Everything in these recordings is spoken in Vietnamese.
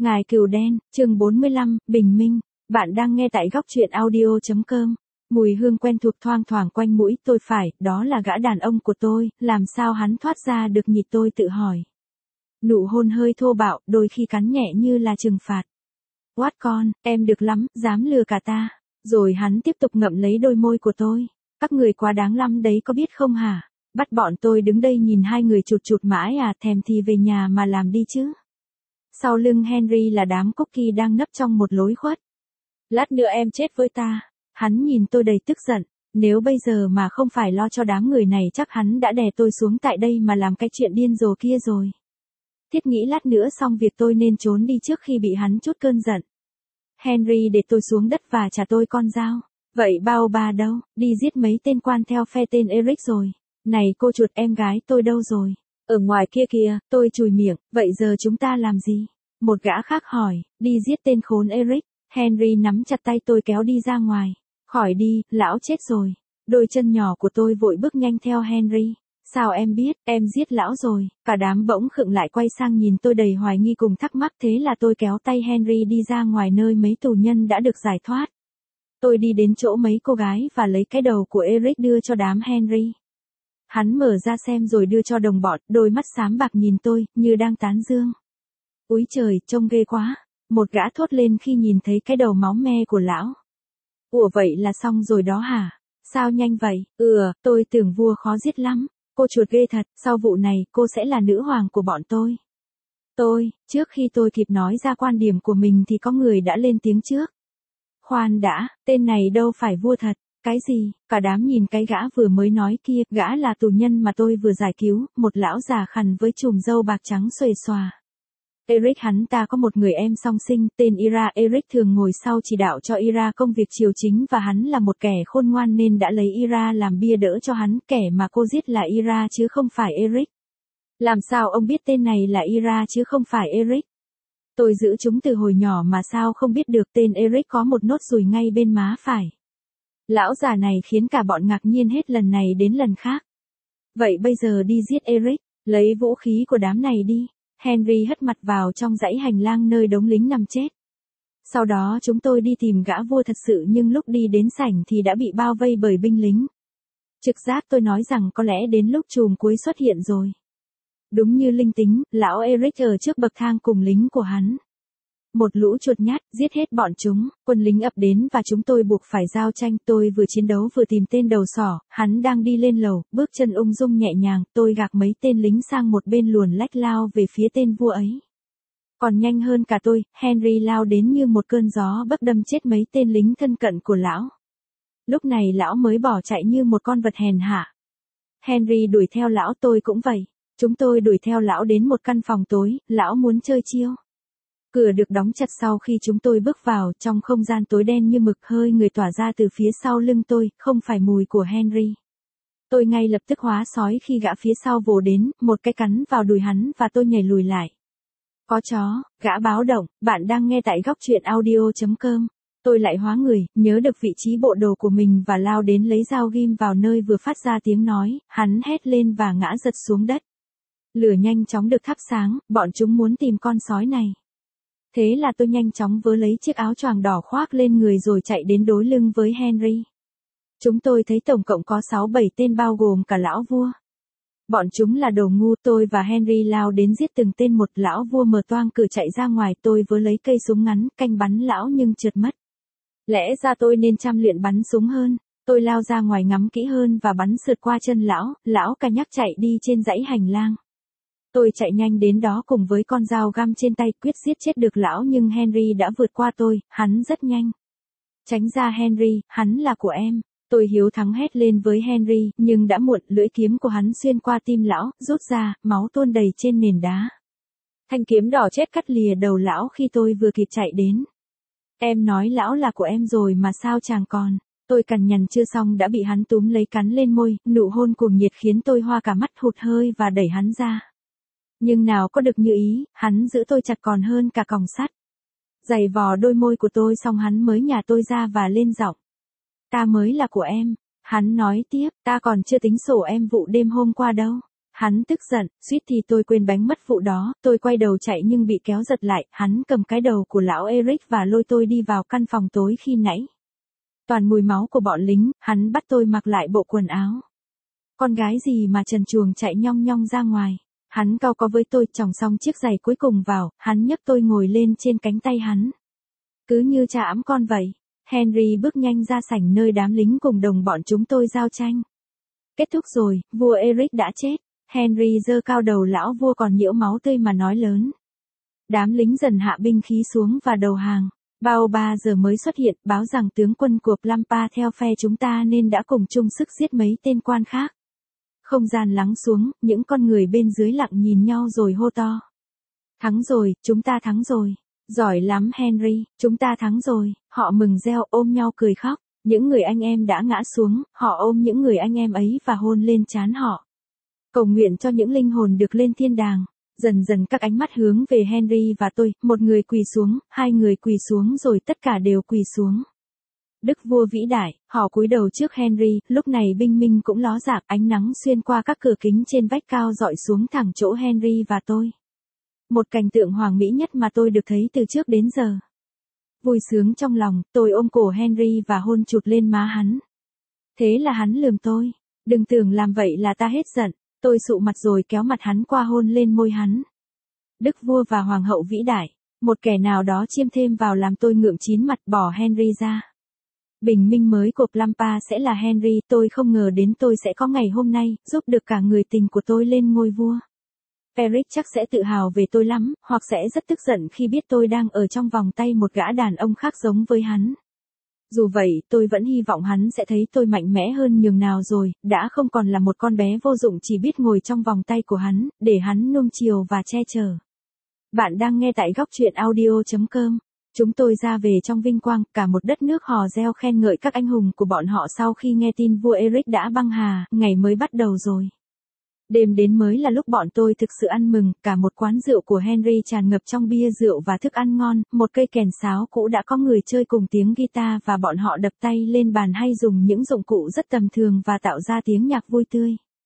Ngài Cừu Đen, chương 45, Bình Minh. Bạn đang nghe tại góc truyện audio.com. Mùi hương quen thuộc thoang thoảng quanh mũi tôi phải, đó là gã đàn ông của tôi, làm sao hắn thoát ra được nhỉ tôi tự hỏi. Nụ hôn hơi thô bạo, đôi khi cắn nhẹ như là trừng phạt. Quát con, em được lắm, dám lừa cả ta. Rồi hắn tiếp tục ngậm lấy đôi môi của tôi. Các người quá đáng lắm đấy có biết không hả? Bắt bọn tôi đứng đây nhìn hai người chụt chụt mãi à, thèm thì về nhà mà làm đi chứ. Sau lưng Henry là đám cookie đang nấp trong một lối khuất. Lát nữa em chết với ta. Hắn nhìn tôi đầy tức giận. Nếu bây giờ mà không phải lo cho đám người này chắc hắn đã đè tôi xuống tại đây mà làm cái chuyện điên rồ kia rồi. Thiết nghĩ lát nữa xong việc tôi nên trốn đi trước khi bị hắn trút cơn giận. Henry để tôi xuống đất và trả tôi con dao. Vậy bao bà đâu, đi giết mấy tên quan theo phe tên Eric rồi. Này cô chuột em gái tôi đâu rồi? Ở ngoài kia kìa, tôi chùi miệng, vậy giờ chúng ta làm gì? Một gã khác hỏi, đi giết tên khốn Eric. Henry nắm chặt tay tôi kéo đi ra ngoài. Khỏi đi, lão chết rồi. Đôi chân nhỏ của tôi vội bước nhanh theo Henry. Sao em biết, em giết lão rồi. Cả đám bỗng khựng lại quay sang nhìn tôi đầy hoài nghi cùng thắc mắc, thế là tôi kéo tay Henry đi ra ngoài nơi mấy tù nhân đã được giải thoát. Tôi đi đến chỗ mấy cô gái và lấy cái đầu của Eric đưa cho đám Henry. Hắn mở ra xem rồi đưa cho đồng bọn, đôi mắt xám bạc nhìn tôi, như đang tán dương. Úi trời, trông ghê quá. Một gã thốt lên khi nhìn thấy cái đầu máu me của lão. Ủa vậy là xong rồi đó hả? Sao nhanh vậy? Tôi tưởng vua khó giết lắm. Cô chuột ghê thật, sau vụ này, cô sẽ là nữ hoàng của bọn tôi. Trước khi tôi kịp nói ra quan điểm của mình thì có người đã lên tiếng trước. Khoan đã, tên này đâu phải vua thật. Cái gì? Cả đám nhìn cái gã vừa mới nói kia, gã là tù nhân mà tôi vừa giải cứu, một lão già khằn với chùm râu bạc trắng xuề xòa. Eric hắn ta có một người em song sinh, tên Ira. Eric thường ngồi sau chỉ đạo cho Ira công việc triều chính và hắn là một kẻ khôn ngoan nên đã lấy Ira làm bia đỡ cho hắn. Kẻ mà cô giết là Ira chứ không phải Eric. Làm sao ông biết tên này là Ira chứ không phải Eric? Tôi giữ chúng từ hồi nhỏ mà sao không biết được, tên Eric có một nốt ruồi ngay bên má phải. Lão già này khiến cả bọn ngạc nhiên hết lần này đến lần khác. Vậy bây giờ đi giết Eric, lấy vũ khí của đám này đi. Henry hất mặt vào trong dãy hành lang nơi đống lính nằm chết. Sau đó chúng tôi đi tìm gã vua thật sự nhưng lúc đi đến sảnh thì đã bị bao vây bởi binh lính. Trực giác tôi nói rằng có lẽ đến lúc chùm cuối xuất hiện rồi. Đúng như linh tính, lão Eric ở trước bậc thang cùng lính của hắn. Một lũ chuột nhát, giết hết bọn chúng, quân lính ập đến và chúng tôi buộc phải giao tranh. Tôi vừa chiến đấu vừa tìm tên đầu sỏ, hắn đang đi lên lầu, bước chân ung dung nhẹ nhàng, tôi gạc mấy tên lính sang một bên luồn lách lao về phía tên vua ấy. Còn nhanh hơn cả tôi, Henry lao đến như một cơn gió bấc đâm chết mấy tên lính thân cận của lão. Lúc này lão mới bỏ chạy như một con vật hèn hạ. Henry đuổi theo lão, tôi cũng vậy. Chúng tôi đuổi theo lão đến một căn phòng tối, lão muốn chơi chiêu. Cửa được đóng chặt sau khi chúng tôi bước vào, trong không gian tối đen như mực, hơi người tỏa ra từ phía sau lưng tôi, không phải mùi của Henry. Tôi ngay lập tức hóa sói khi gã phía sau vồ đến, một cái cắn vào đùi hắn và tôi nhảy lùi lại. Có chó, gã báo động, bạn đang nghe tại góc truyện audio.com. Tôi lại hóa người, nhớ được vị trí bộ đồ của mình và lao đến lấy dao ghim vào nơi vừa phát ra tiếng nói, hắn hét lên và ngã giật xuống đất. Lửa nhanh chóng được thắp sáng, bọn chúng muốn tìm con sói này. Thế là tôi nhanh chóng vớ lấy chiếc áo choàng đỏ khoác lên người rồi chạy đến đối lưng với Henry. Chúng tôi thấy tổng cộng có 6-7 tên bao gồm cả lão vua. Bọn chúng là đồ ngu, tôi và Henry lao đến giết từng tên một. Lão vua mở toang cửa chạy ra ngoài, tôi vớ lấy cây súng ngắn, canh bắn lão nhưng trượt mất. Lẽ ra tôi nên chăm luyện bắn súng hơn. Tôi lao ra ngoài ngắm kỹ hơn và bắn sượt qua chân lão cà nhắc chạy đi trên dãy hành lang. Tôi chạy nhanh đến đó cùng với con dao găm trên tay, quyết giết chết được lão nhưng Henry đã vượt qua tôi, hắn rất nhanh. Tránh ra Henry, hắn là của em. Tôi hiếu thắng hét lên với Henry, nhưng đã muộn, lưỡi kiếm của hắn xuyên qua tim lão, rút ra, máu tuôn đầy trên nền đá. Thanh kiếm đỏ chết cắt lìa đầu lão khi tôi vừa kịp chạy đến. Em nói lão là của em rồi mà sao chàng còn. Tôi cằn nhằn chưa xong đã bị hắn túm lấy cắn lên môi, nụ hôn cuồng nhiệt khiến tôi hoa cả mắt, hụt hơi và đẩy hắn ra. Nhưng nào có được như ý, hắn giữ tôi chặt còn hơn cả còng sắt. Giày vò đôi môi của tôi xong hắn mới nhả tôi ra và lên giọng. Ta mới là của em. Hắn nói tiếp, ta còn chưa tính sổ em vụ đêm hôm qua đâu. Hắn tức giận, suýt thì tôi quên bánh mất vụ đó, tôi quay đầu chạy nhưng bị kéo giật lại, hắn cầm cái đầu của lão Eric và lôi tôi đi vào căn phòng tối khi nãy. Toàn mùi máu của bọn lính, hắn bắt tôi mặc lại bộ quần áo. Con gái gì mà trần truồng chạy nhong nhong ra ngoài. Hắn cau có với tôi, chòng xong chiếc giày cuối cùng vào, hắn nhấc tôi ngồi lên trên cánh tay hắn. Cứ như cha ẵm con vậy. Henry bước nhanh ra sảnh nơi đám lính cùng đồng bọn chúng tôi giao tranh. Kết thúc rồi, vua Eric đã chết. Henry giơ cao đầu lão vua còn nhiễu máu tươi mà nói lớn. Đám lính dần hạ binh khí xuống và đầu hàng. Bao 3 giờ mới xuất hiện, báo rằng tướng quân của Plampa theo phe chúng ta nên đã cùng chung sức giết mấy tên quan khác. Không gian lắng xuống, những con người bên dưới lặng nhìn nhau rồi hô to. Thắng rồi, chúng ta thắng rồi. Giỏi lắm Henry, chúng ta thắng rồi. Họ mừng reo, ôm nhau cười khóc. Những người anh em đã ngã xuống, họ ôm những người anh em ấy và hôn lên trán họ. Cầu nguyện cho những linh hồn được lên thiên đàng. Dần dần các ánh mắt hướng về Henry và tôi, một người quỳ xuống, hai người quỳ xuống rồi tất cả đều quỳ xuống. Đức vua vĩ đại, họ cúi đầu trước Henry, lúc này binh minh cũng ló dạng, ánh nắng xuyên qua các cửa kính trên vách cao dọi xuống thẳng chỗ Henry và tôi. Một cảnh tượng hoàng mỹ nhất mà tôi được thấy từ trước đến giờ. Vui sướng trong lòng, tôi ôm cổ Henry và hôn chụt lên má hắn. Thế là hắn lườm tôi. Đừng tưởng làm vậy là ta hết giận. Tôi sụ mặt rồi kéo mặt hắn qua hôn lên môi hắn. Đức vua và hoàng hậu vĩ đại, một kẻ nào đó chiêm thêm vào làm tôi ngượng chín mặt bỏ Henry ra. Bình minh mới của Plampa sẽ là Henry, tôi không ngờ đến tôi sẽ có ngày hôm nay, giúp được cả người tình của tôi lên ngôi vua. Eric chắc sẽ tự hào về tôi lắm, hoặc sẽ rất tức giận khi biết tôi đang ở trong vòng tay một gã đàn ông khác giống với hắn. Dù vậy, tôi vẫn hy vọng hắn sẽ thấy tôi mạnh mẽ hơn nhường nào rồi, đã không còn là một con bé vô dụng chỉ biết ngồi trong vòng tay của hắn, để hắn nuông chiều và che chở. Bạn đang nghe tại góc truyện audio.com. Chúng tôi ra về trong vinh quang, cả một đất nước hò reo khen ngợi các anh hùng của bọn họ sau khi nghe tin vua Eric đã băng hà, ngày mới bắt đầu rồi. Đêm đến mới là lúc bọn tôi thực sự ăn mừng, cả một quán rượu của Henry tràn ngập trong bia rượu và thức ăn ngon, một cây kèn sáo cũ đã có người chơi cùng tiếng guitar và bọn họ đập tay lên bàn hay dùng những dụng cụ rất tầm thường và tạo ra tiếng nhạc vui tươi.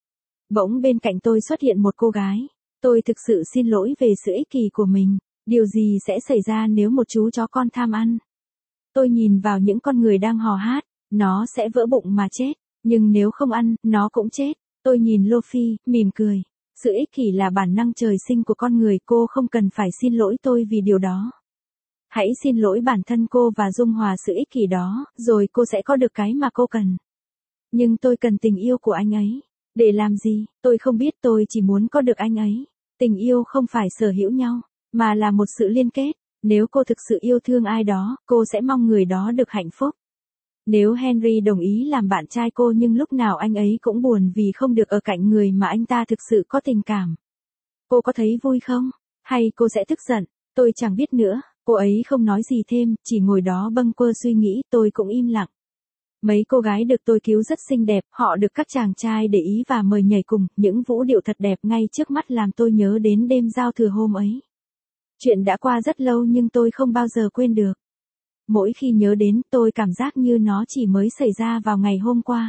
Bỗng bên cạnh tôi xuất hiện một cô gái. Tôi thực sự xin lỗi về sự ích kỷ của mình. Điều gì sẽ xảy ra nếu một chú chó con tham ăn? Tôi nhìn vào những con người đang hò hát, nó sẽ vỡ bụng mà chết, nhưng nếu không ăn, nó cũng chết. Tôi nhìn Luffy, mỉm cười. Sự ích kỷ là bản năng trời sinh của con người, cô không cần phải xin lỗi tôi vì điều đó. Hãy xin lỗi bản thân cô và dung hòa sự ích kỷ đó, rồi cô sẽ có được cái mà cô cần. Nhưng tôi cần tình yêu của anh ấy. Để làm gì, tôi không biết, tôi chỉ muốn có được anh ấy. Tình yêu không phải sở hữu nhau, mà là một sự liên kết. Nếu cô thực sự yêu thương ai đó, cô sẽ mong người đó được hạnh phúc. Nếu Henry đồng ý làm bạn trai cô nhưng lúc nào anh ấy cũng buồn vì không được ở cạnh người mà anh ta thực sự có tình cảm, cô có thấy vui không? Hay cô sẽ tức giận? Tôi chẳng biết nữa. Cô ấy không nói gì thêm, chỉ ngồi đó bâng quơ suy nghĩ, tôi cũng im lặng. Mấy cô gái được tôi cứu rất xinh đẹp, họ được các chàng trai để ý và mời nhảy cùng, những vũ điệu thật đẹp ngay trước mắt làm tôi nhớ đến đêm giao thừa hôm ấy. Chuyện đã qua rất lâu nhưng tôi không bao giờ quên được. Mỗi khi nhớ đến, tôi cảm giác như nó chỉ mới xảy ra vào ngày hôm qua.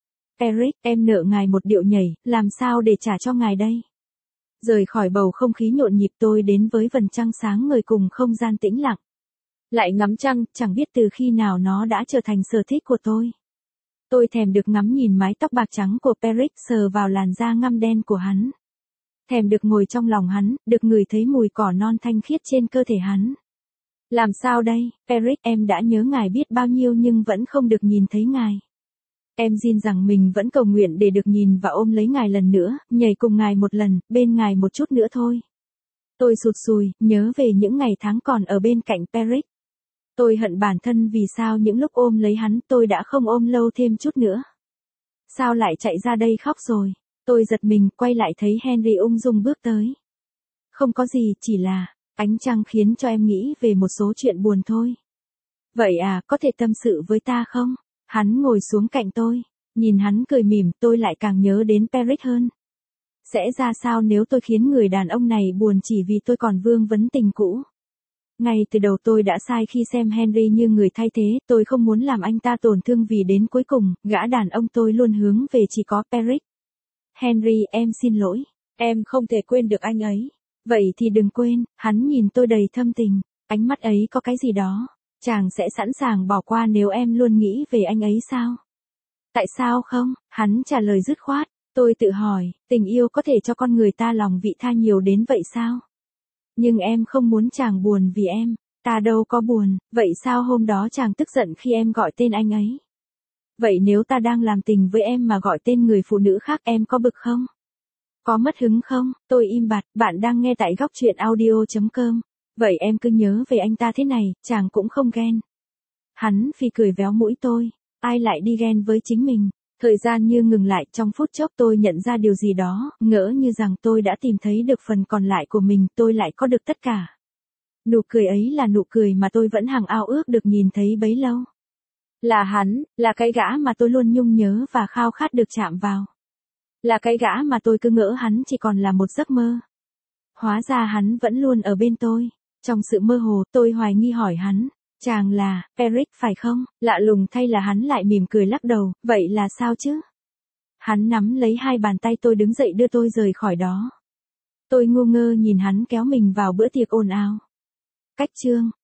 Eric, em nợ ngài một điệu nhảy, làm sao để trả cho ngài đây? Rời khỏi bầu không khí nhộn nhịp tôi đến với vầng trăng sáng ngời cùng không gian tĩnh lặng. Lại ngắm trăng, chẳng biết từ khi nào nó đã trở thành sở thích của tôi. Tôi thèm được ngắm nhìn mái tóc bạc trắng của Eric, sờ vào làn da ngăm đen của hắn. Thèm được ngồi trong lòng hắn, được ngửi thấy mùi cỏ non thanh khiết trên cơ thể hắn. Làm sao đây, Eric, em đã nhớ ngài biết bao nhiêu nhưng vẫn không được nhìn thấy ngài. Em xin rằng mình vẫn cầu nguyện để được nhìn và ôm lấy ngài lần nữa, nhảy cùng ngài một lần, bên ngài một chút nữa thôi. Tôi sụt sùi, nhớ về những ngày tháng còn ở bên cạnh Eric. Tôi hận bản thân vì sao những lúc ôm lấy hắn tôi đã không ôm lâu thêm chút nữa. Sao lại chạy ra đây khóc rồi? Tôi giật mình, quay lại thấy Henry ung dung bước tới. Không có gì, chỉ là ánh trăng khiến cho em nghĩ về một số chuyện buồn thôi. Vậy à, có thể tâm sự với ta không? Hắn ngồi xuống cạnh tôi, nhìn hắn cười mỉm, tôi lại càng nhớ đến Eric hơn. Sẽ ra sao nếu tôi khiến người đàn ông này buồn chỉ vì tôi còn vương vấn tình cũ? Ngay từ đầu tôi đã sai khi xem Henry như người thay thế, tôi không muốn làm anh ta tổn thương vì đến cuối cùng, gã đàn ông tôi luôn hướng về chỉ có Eric. Henry, em xin lỗi. Em không thể quên được anh ấy. Vậy thì đừng quên, hắn nhìn tôi đầy thâm tình, ánh mắt ấy có cái gì đó. Chàng sẽ sẵn sàng bỏ qua nếu em luôn nghĩ về anh ấy sao? Tại sao không? Hắn trả lời dứt khoát. Tôi tự hỏi, tình yêu có thể cho con người ta lòng vị tha nhiều đến vậy sao? Nhưng em không muốn chàng buồn vì em. Ta đâu có buồn, vậy sao hôm đó chàng tức giận khi em gọi tên anh ấy? Vậy nếu ta đang làm tình với em mà gọi tên người phụ nữ khác em có bực không? Có mất hứng không? Tôi im bặt, bạn đang nghe tại góc truyện audio.com. Vậy em cứ nhớ về anh ta thế này, chàng cũng không ghen. Hắn phì cười véo mũi tôi. Ai lại đi ghen với chính mình? Thời gian như ngừng lại, trong phút chốc tôi nhận ra điều gì đó, ngỡ như rằng tôi đã tìm thấy được phần còn lại của mình, tôi lại có được tất cả. Nụ cười ấy là nụ cười mà tôi vẫn hằng ao ước được nhìn thấy bấy lâu. Là hắn, là cái gã mà tôi luôn nhung nhớ và khao khát được chạm vào. Là cái gã mà tôi cứ ngỡ hắn chỉ còn là một giấc mơ. Hóa ra hắn vẫn luôn ở bên tôi. Trong sự mơ hồ, tôi hoài nghi hỏi hắn. Chàng là Eric phải không? Lạ lùng thay là hắn lại mỉm cười lắc đầu. Vậy là sao chứ? Hắn nắm lấy hai bàn tay tôi đứng dậy đưa tôi rời khỏi đó. Tôi ngu ngơ nhìn hắn kéo mình vào bữa tiệc ồn ào. Cách chương